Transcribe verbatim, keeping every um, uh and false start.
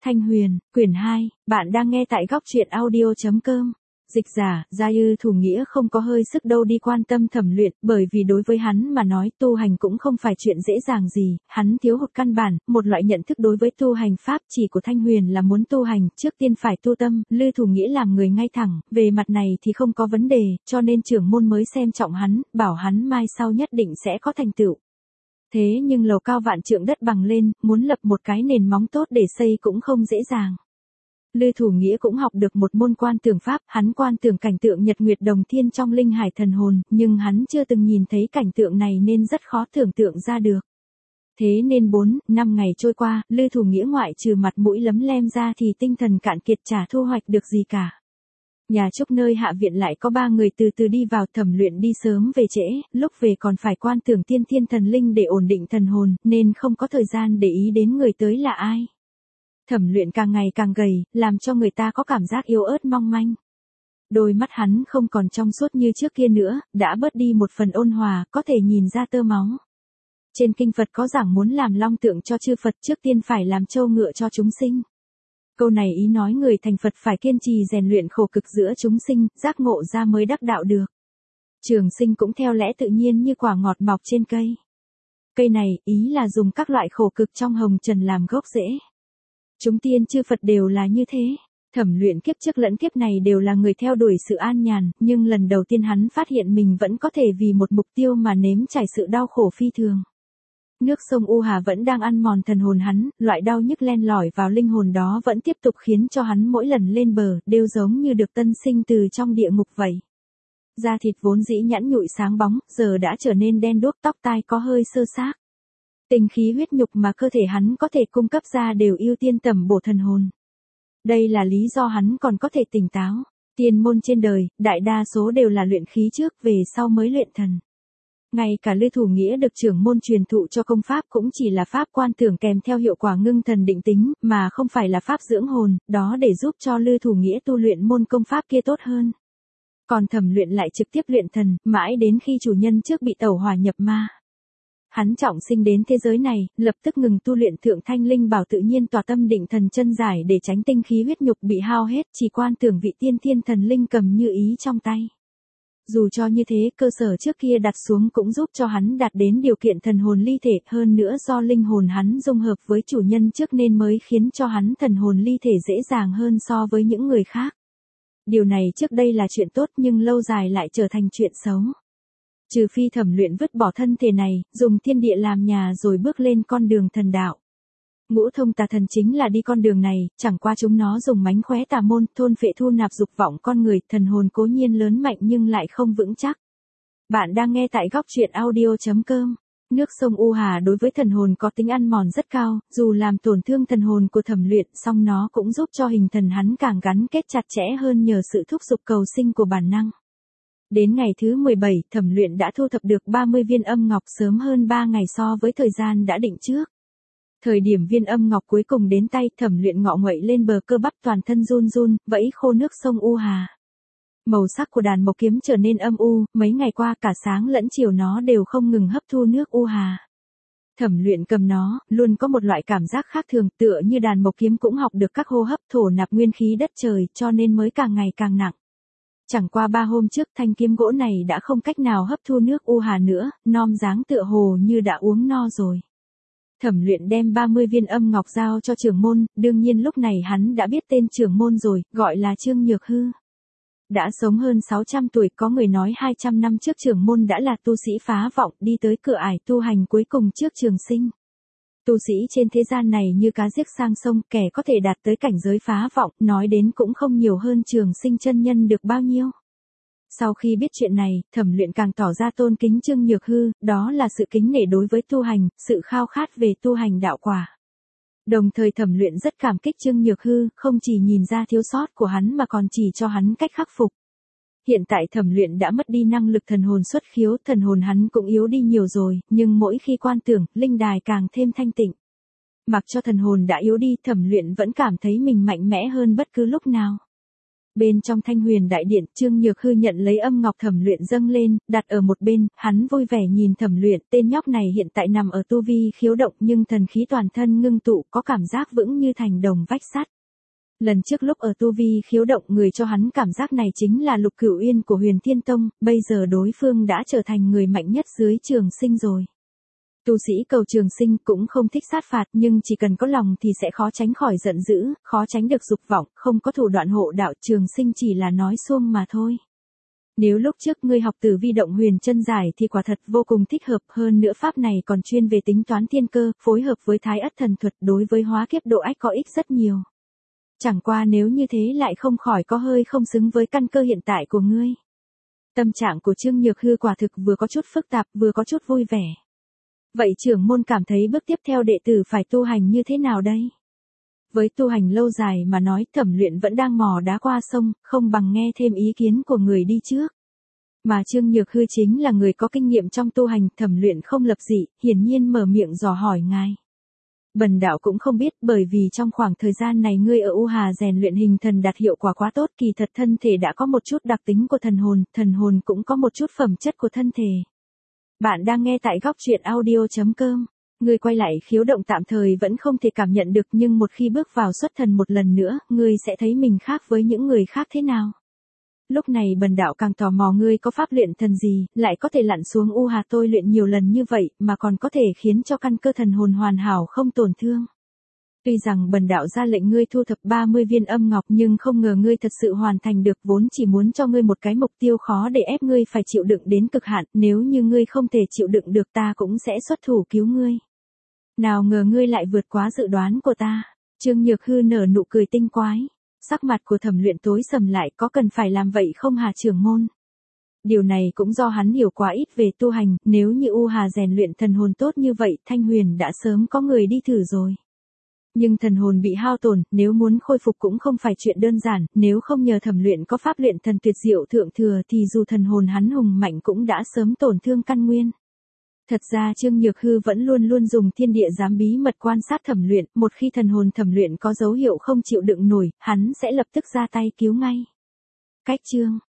Thanh Huyền, quyển hai, bạn đang nghe tại góc truyện audio chấm com. Dịch giả, Gia Ư Thủ Nghĩa không có hơi sức đâu đi quan tâm Thẩm Luyện, bởi vì đối với hắn mà nói tu hành cũng không phải chuyện dễ dàng gì, hắn thiếu hụt căn bản, một loại nhận thức đối với tu hành pháp chỉ của Thanh Huyền là muốn tu hành, trước tiên phải tu tâm, Lư Thủ Nghĩa làm người ngay thẳng, về mặt này thì không có vấn đề, cho nên trưởng môn mới xem trọng hắn, bảo hắn mai sau nhất định sẽ có thành tựu. Thế nhưng lầu cao vạn trượng đất bằng lên, muốn lập một cái nền móng tốt để xây cũng không dễ dàng. Lư Thủ Nghĩa cũng học được một môn quan tưởng pháp, hắn quan tưởng cảnh tượng nhật nguyệt đồng thiên trong linh hải thần hồn, nhưng hắn chưa từng nhìn thấy cảnh tượng này nên rất khó tưởng tượng ra được. Thế nên bốn, năm ngày trôi qua, Lư Thủ Nghĩa ngoại trừ mặt mũi lấm lem ra thì tinh thần cạn kiệt chả thu hoạch được gì cả. Nhà Trúc nơi hạ viện lại có ba người từ từ đi vào, Thẩm Luyện đi sớm về trễ, lúc về còn phải quan tưởng tiên thiên thần linh để ổn định thần hồn, nên không có thời gian để ý đến người tới là ai. Thẩm Luyện càng ngày càng gầy, làm cho người ta có cảm giác yếu ớt mong manh. Đôi mắt hắn không còn trong suốt như trước kia nữa, đã bớt đi một phần ôn hòa, có thể nhìn ra tơ máu. Trên kinh Phật có giảng muốn làm long tượng cho chư Phật trước tiên phải làm trâu ngựa cho chúng sinh. Câu này ý nói người thành Phật phải kiên trì rèn luyện khổ cực giữa chúng sinh, giác ngộ ra mới đắc đạo được. Trường sinh cũng theo lẽ tự nhiên như quả ngọt mọc trên cây. Cây này, ý là dùng các loại khổ cực trong hồng trần làm gốc rễ. Chúng tiên chư Phật đều là như thế. Thẩm Luyện kiếp trước lẫn kiếp này đều là người theo đuổi sự an nhàn, nhưng lần đầu tiên hắn phát hiện mình vẫn có thể vì một mục tiêu mà nếm trải sự đau khổ phi thường. Nước sông U Hà vẫn đang ăn mòn thần hồn hắn, loại đau nhức len lỏi vào linh hồn đó vẫn tiếp tục khiến cho hắn mỗi lần lên bờ, đều giống như được tân sinh từ trong địa ngục vậy. Da thịt vốn dĩ nhẵn nhụi sáng bóng, giờ đã trở nên đen đuốc, tóc tai có hơi sơ xác. Tinh khí huyết nhục mà cơ thể hắn có thể cung cấp ra đều ưu tiên tẩm bổ thần hồn. Đây là lý do hắn còn có thể tỉnh táo. Tiên môn trên đời, đại đa số đều là luyện khí trước, về sau mới luyện thần. Ngay cả Lư Thủ Nghĩa được trưởng môn truyền thụ cho công pháp cũng chỉ là pháp quan tưởng kèm theo hiệu quả ngưng thần định tính, mà không phải là pháp dưỡng hồn, đó để giúp cho Lư Thủ Nghĩa tu luyện môn công pháp kia tốt hơn. Còn Thẩm Luyện lại trực tiếp luyện thần, mãi đến khi chủ nhân trước bị tẩu hỏa nhập ma. Hắn trọng sinh đến thế giới này, lập tức ngừng tu luyện thượng thanh linh bảo tự nhiên tỏa tâm định thần chân giải để tránh tinh khí huyết nhục bị hao hết, chỉ quan tưởng vị tiên thiên thần linh cầm như ý trong tay. Dù cho như thế, cơ sở trước kia đặt xuống cũng giúp cho hắn đạt đến điều kiện thần hồn ly thể, hơn nữa do linh hồn hắn dung hợp với chủ nhân trước nên mới khiến cho hắn thần hồn ly thể dễ dàng hơn so với những người khác. Điều này trước đây là chuyện tốt nhưng lâu dài lại trở thành chuyện xấu. Trừ phi Thẩm Luyện vứt bỏ thân thể này, dùng thiên địa làm nhà rồi bước lên con đường thần đạo. Ngũ thông tà thần chính là đi con đường này, chẳng qua chúng nó dùng mánh khóe tà môn, thôn phệ thu nạp dục vọng con người, thần hồn cố nhiên lớn mạnh nhưng lại không vững chắc. Bạn đang nghe tại góc truyện audio chấm com. Nước sông U Hà đối với thần hồn có tính ăn mòn rất cao, dù làm tổn thương thần hồn của Thẩm Luyện, song nó cũng giúp cho hình thần hắn càng gắn kết chặt chẽ hơn nhờ sự thúc giục cầu sinh của bản năng. Đến ngày thứ mười bảy, Thẩm Luyện đã thu thập được ba mươi viên âm ngọc, sớm hơn ba ngày so với thời gian đã định trước. Thời điểm viên âm ngọc cuối cùng đến tay, Thẩm Luyện ngọ nguậy lên bờ, cơ bắp toàn thân run run, vẫy khô nước sông U Hà. Màu sắc của đàn mộc kiếm trở nên âm u, mấy ngày qua cả sáng lẫn chiều nó đều không ngừng hấp thu nước U Hà. Thẩm Luyện cầm nó, luôn có một loại cảm giác khác thường, tựa như đàn mộc kiếm cũng học được các hô hấp thổ nạp nguyên khí đất trời, cho nên mới càng ngày càng nặng. Chẳng qua ba hôm trước, thanh kiếm gỗ này đã không cách nào hấp thu nước U Hà nữa, nom dáng tựa hồ như đã uống no rồi. Thẩm Luyện đem ba mươi viên âm ngọc giao cho trưởng môn, đương nhiên lúc này hắn đã biết tên trưởng môn rồi, gọi là Trương Nhược Hư. Đã sống hơn sáu trăm tuổi, có người nói hai trăm năm trước trưởng môn đã là tu sĩ phá vọng, đi tới cửa ải tu hành cuối cùng trước trường sinh. Tu sĩ trên thế gian này như cá giết sang sông, kẻ có thể đạt tới cảnh giới phá vọng, nói đến cũng không nhiều hơn trường sinh chân nhân được bao nhiêu. Sau khi biết chuyện này, Thẩm Luyện càng tỏ ra tôn kính Trương Nhược Hư, đó là sự kính nể đối với tu hành, sự khao khát về tu hành đạo quả. Đồng thời Thẩm Luyện rất cảm kích Trương Nhược Hư, không chỉ nhìn ra thiếu sót của hắn mà còn chỉ cho hắn cách khắc phục. Hiện tại Thẩm Luyện đã mất đi năng lực thần hồn xuất khiếu, thần hồn hắn cũng yếu đi nhiều rồi, nhưng mỗi khi quan tưởng, linh đài càng thêm thanh tịnh. Mặc cho thần hồn đã yếu đi, Thẩm Luyện vẫn cảm thấy mình mạnh mẽ hơn bất cứ lúc nào. Bên trong Thanh Huyền đại điện, Trương Nhược Hư nhận lấy âm ngọc Thẩm Luyện dâng lên, đặt ở một bên, hắn vui vẻ nhìn Thẩm Luyện, tên nhóc này hiện tại nằm ở tu vi khiếu động nhưng thần khí toàn thân ngưng tụ, có cảm giác vững như thành đồng vách sắt. Lần trước lúc ở tu vi khiếu động người cho hắn cảm giác này chính là Lục Cửu Uyên của Huyền Thiên Tông, bây giờ đối phương đã trở thành người mạnh nhất dưới Trường Sinh rồi. Tu sĩ cầu Trường Sinh cũng không thích sát phạt nhưng chỉ cần có lòng thì sẽ khó tránh khỏi giận dữ, khó tránh được dục vọng, không có thủ đoạn hộ đạo Trường Sinh chỉ là nói suông mà thôi. Nếu lúc trước ngươi học Tử Vi Động Huyền chân giải thì quả thật vô cùng thích hợp, hơn nữa pháp này còn chuyên về tính toán thiên cơ, phối hợp với Thái Ất thần thuật đối với hóa kiếp độ ách có ích rất nhiều. Chẳng qua nếu như thế lại không khỏi có hơi không xứng với căn cơ hiện tại của ngươi. Tâm trạng của Trương Nhược Hư quả thực vừa có chút phức tạp vừa có chút vui vẻ. Vậy trưởng môn cảm thấy bước tiếp theo đệ tử phải tu hành như thế nào đây? Với tu hành lâu dài mà nói Thẩm Luyện vẫn đang mò đá qua sông, không bằng nghe thêm ý kiến của người đi trước. Mà Trương Nhược Hư chính là người có kinh nghiệm trong tu hành, Thẩm Luyện không lập dị, hiển nhiên mở miệng dò hỏi ngài. Bần đạo cũng không biết, bởi vì trong khoảng thời gian này ngươi ở U Hà rèn luyện hình thần đạt hiệu quả quá tốt, kỳ thật thân thể đã có một chút đặc tính của thần hồn, thần hồn cũng có một chút phẩm chất của thân thể. Bạn đang nghe tại góc truyện audio chấm com. Ngươi quay lại khiếu động tạm thời vẫn không thể cảm nhận được nhưng một khi bước vào xuất thần một lần nữa, ngươi sẽ thấy mình khác với những người khác thế nào. Lúc này bần đạo càng tò mò ngươi có pháp luyện thần gì, lại có thể lặn xuống U Hà tôi luyện nhiều lần như vậy, mà còn có thể khiến cho căn cơ thần hồn hoàn hảo không tổn thương. Tuy rằng bần đạo ra lệnh ngươi thu thập ba mươi viên âm ngọc nhưng không ngờ ngươi thật sự hoàn thành được, vốn chỉ muốn cho ngươi một cái mục tiêu khó để ép ngươi phải chịu đựng đến cực hạn, nếu như ngươi không thể chịu đựng được ta cũng sẽ xuất thủ cứu ngươi. Nào ngờ ngươi lại vượt quá dự đoán của ta. Trương Nhược Hư nở nụ cười tinh quái. Sắc mặt của Thẩm Luyện tối sầm lại, có cần phải làm vậy không hả trưởng môn? Điều này cũng do hắn hiểu quá ít về tu hành, nếu như U Hà rèn luyện thần hồn tốt như vậy, Thanh Huyền đã sớm có người đi thử rồi. Nhưng thần hồn bị hao tổn, nếu muốn khôi phục cũng không phải chuyện đơn giản, nếu không nhờ Thẩm Luyện có pháp luyện thần tuyệt diệu thượng thừa thì dù thần hồn hắn hùng mạnh cũng đã sớm tổn thương căn nguyên. Thật ra Trương Nhược Hư vẫn luôn luôn dùng thiên địa giám bí mật quan sát Thẩm Luyện, một khi thần hồn Thẩm Luyện có dấu hiệu không chịu đựng nổi, hắn sẽ lập tức ra tay cứu ngay. Cách chương